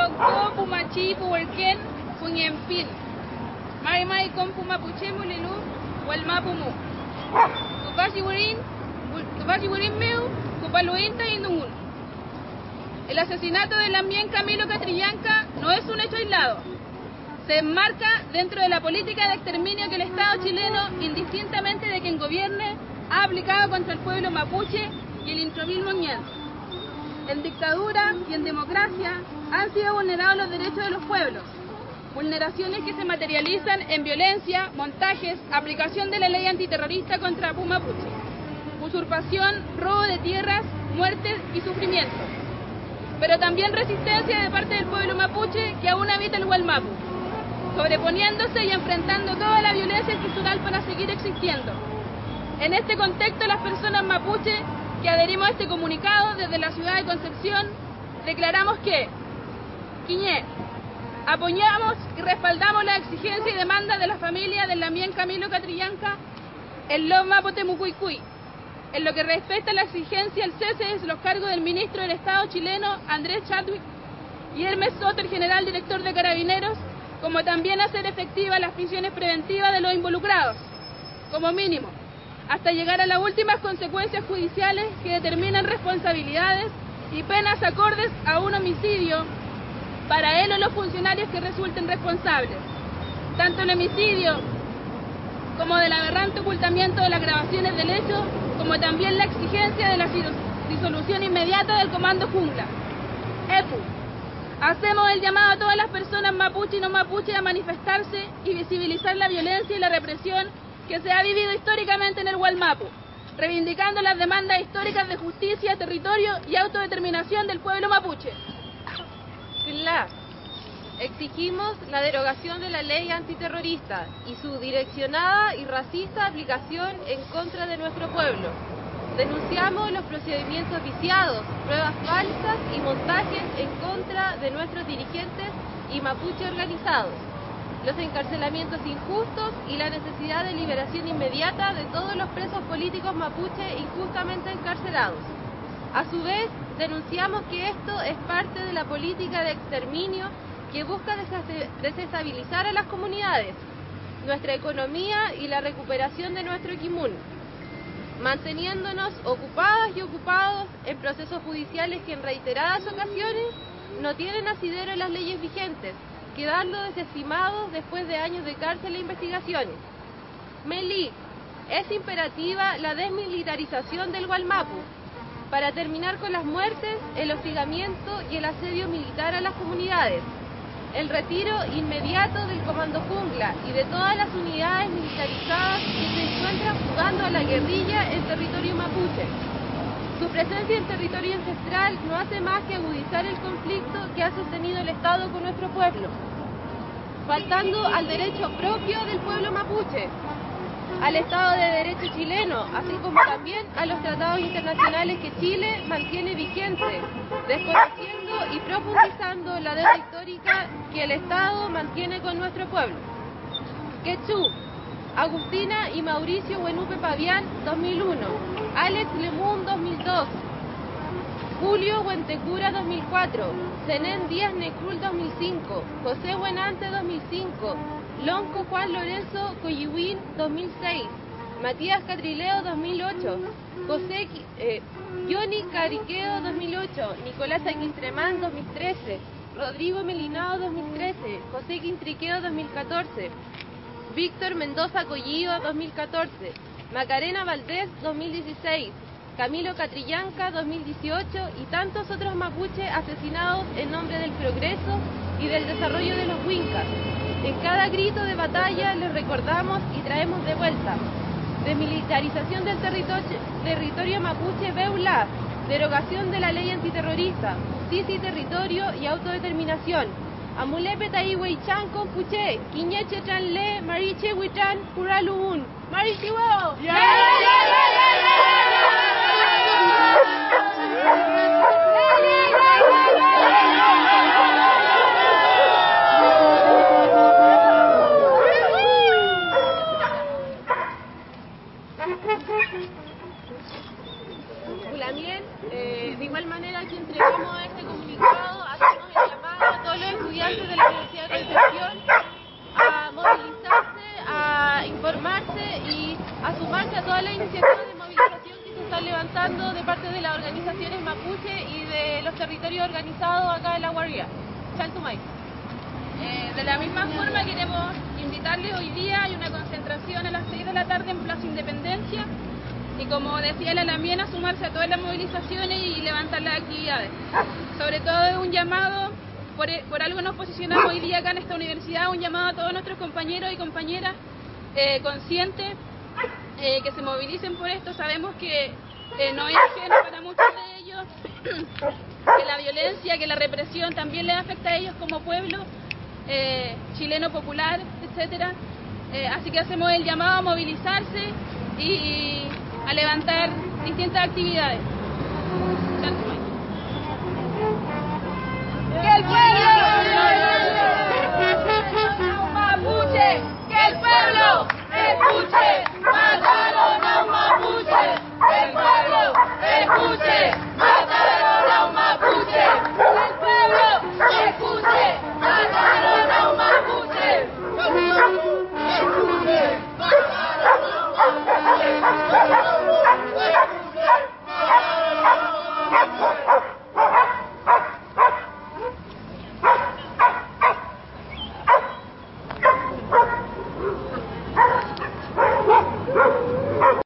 go pumachi puwerken puñempil. Mai con pumapuche mulelu walmapumu. Kufashi wirin meu kupaluinta indungun. El asesinato de Lamien Camilo Catrillanca no es un hecho aislado. Se enmarca dentro de la política de exterminio que el Estado chileno, indistintamente de quien gobierne, ha aplicado contra el pueblo mapuche y el intromil moñense. En dictadura y en democracia han sido vulnerados los derechos de los pueblos, vulneraciones que se materializan en violencia, montajes, aplicación de la ley antiterrorista contra Pumapuche, usurpación, robo de tierras, muertes y sufrimiento, pero también resistencia de parte del pueblo mapuche que aún habita el Gualmapu, sobreponiéndose y enfrentando toda la violencia estructural para seguir existiendo. En este contexto, las personas mapuche que adherimos a este comunicado desde la ciudad de Concepción, declaramos que Quiñé, apoyamos y respaldamos la exigencia y demanda de la familia del Lamien Camilo Catrillanca en los Mapote Mucuicuy, en lo que respecta a la exigencia al cese de los cargos del ministro del Estado chileno Andrés Chadwick y Hermes Soto, el general director de Carabineros, como también hacer efectivas las prisiones preventivas de los involucrados, como mínimo, hasta llegar a las últimas consecuencias judiciales que determinan responsabilidades y penas acordes a un homicidio para él o los funcionarios que resulten responsables, tanto el homicidio como del aberrante ocultamiento de las grabaciones del hecho, como también la exigencia de la disolución inmediata del Comando Jungla. EPU, hacemos el llamado a todas las personas mapuche y no mapuche a manifestarse y visibilizar la violencia y la represión que se ha vivido históricamente en el Gualmapu, reivindicando las demandas históricas de justicia, territorio y autodeterminación del pueblo mapuche. Exigimos la derogación de la ley antiterrorista y su direccionada y racista aplicación en contra de nuestro pueblo. Denunciamos los procedimientos viciados, pruebas falsas y montajes en contra de nuestros dirigentes y mapuche organizados, los encarcelamientos injustos y la necesidad de liberación inmediata de todos los presos políticos mapuche injustamente encarcelados. A su vez, denunciamos que esto es parte de la política de exterminio que busca desestabilizar a las comunidades, nuestra economía y la recuperación de nuestro Equimun, manteniéndonos ocupadas y ocupados en procesos judiciales que en reiteradas ocasiones no tienen asidero en las leyes vigentes, quedando desestimados después de años de cárcel e investigaciones. Meli, es imperativa la desmilitarización del Gualmapu para terminar con las muertes, el hostigamiento y el asedio militar a las comunidades, el retiro inmediato del Comando Jungla y de todas las unidades militarizadas que se encuentran jugando a la guerrilla en territorio mapuche. Su presencia en territorio ancestral no hace más que agudizar el conflicto que ha sostenido el Estado con nuestro pueblo, faltando al derecho propio del pueblo mapuche, al Estado de Derecho chileno, así como también a los tratados internacionales que Chile mantiene vigentes, desconociendo y profundizando la deuda histórica que el Estado mantiene con nuestro pueblo. Quechú, Agustina y Mauricio Buenupe Pavián, 2001, Alex Lemun, 2002, Julio Huentecura, 2004, Zenén Díaz Necrul, 2005, José Buenante, 2005, Lonco Juan Lorenzo Coyihuín, 2006, Matías Catrileo, 2008, Johnny Cariqueo, 2008, Nicolás Aquintremán, 2013, Rodrigo Melinao, 2013, José Quintriqueo, 2014, Víctor Mendoza Collío, 2014, Macarena Valdés, 2016, Camilo Catrillanca, 2018 y tantos otros mapuches asesinados en nombre del progreso y del desarrollo de los Huincas. En cada grito de batalla les recordamos y traemos de vuelta: desmilitarización del territorio mapuche Beula, derogación de la ley antiterrorista, justicia y territorio y autodeterminación. Amulepe Taihuaychan con Puché, Quiñeche Chanle, Mariche Huichan, Puraluun, Marichihueo. De igual manera que entregamos este comunicado, hacemos el llamado a todos partido organizado acá en La Guardia. Chaltumay. De la misma forma queremos invitarles hoy día, hay una concentración a las 6 de la tarde en Plaza Independencia y como decía la Lamiena, sumarse a todas las movilizaciones y levantar las actividades. Sobre todo es un llamado, por algo nos posicionamos hoy día acá en esta universidad, un llamado a todos nuestros compañeros y compañeras conscientes que se movilicen por esto. Sabemos que no es ajeno para muchos de ellos, que la violencia, que la represión también les afecta a ellos como pueblo chileno popular, etcétera. Así que hacemos el llamado a movilizarse y a levantar distintas actividades.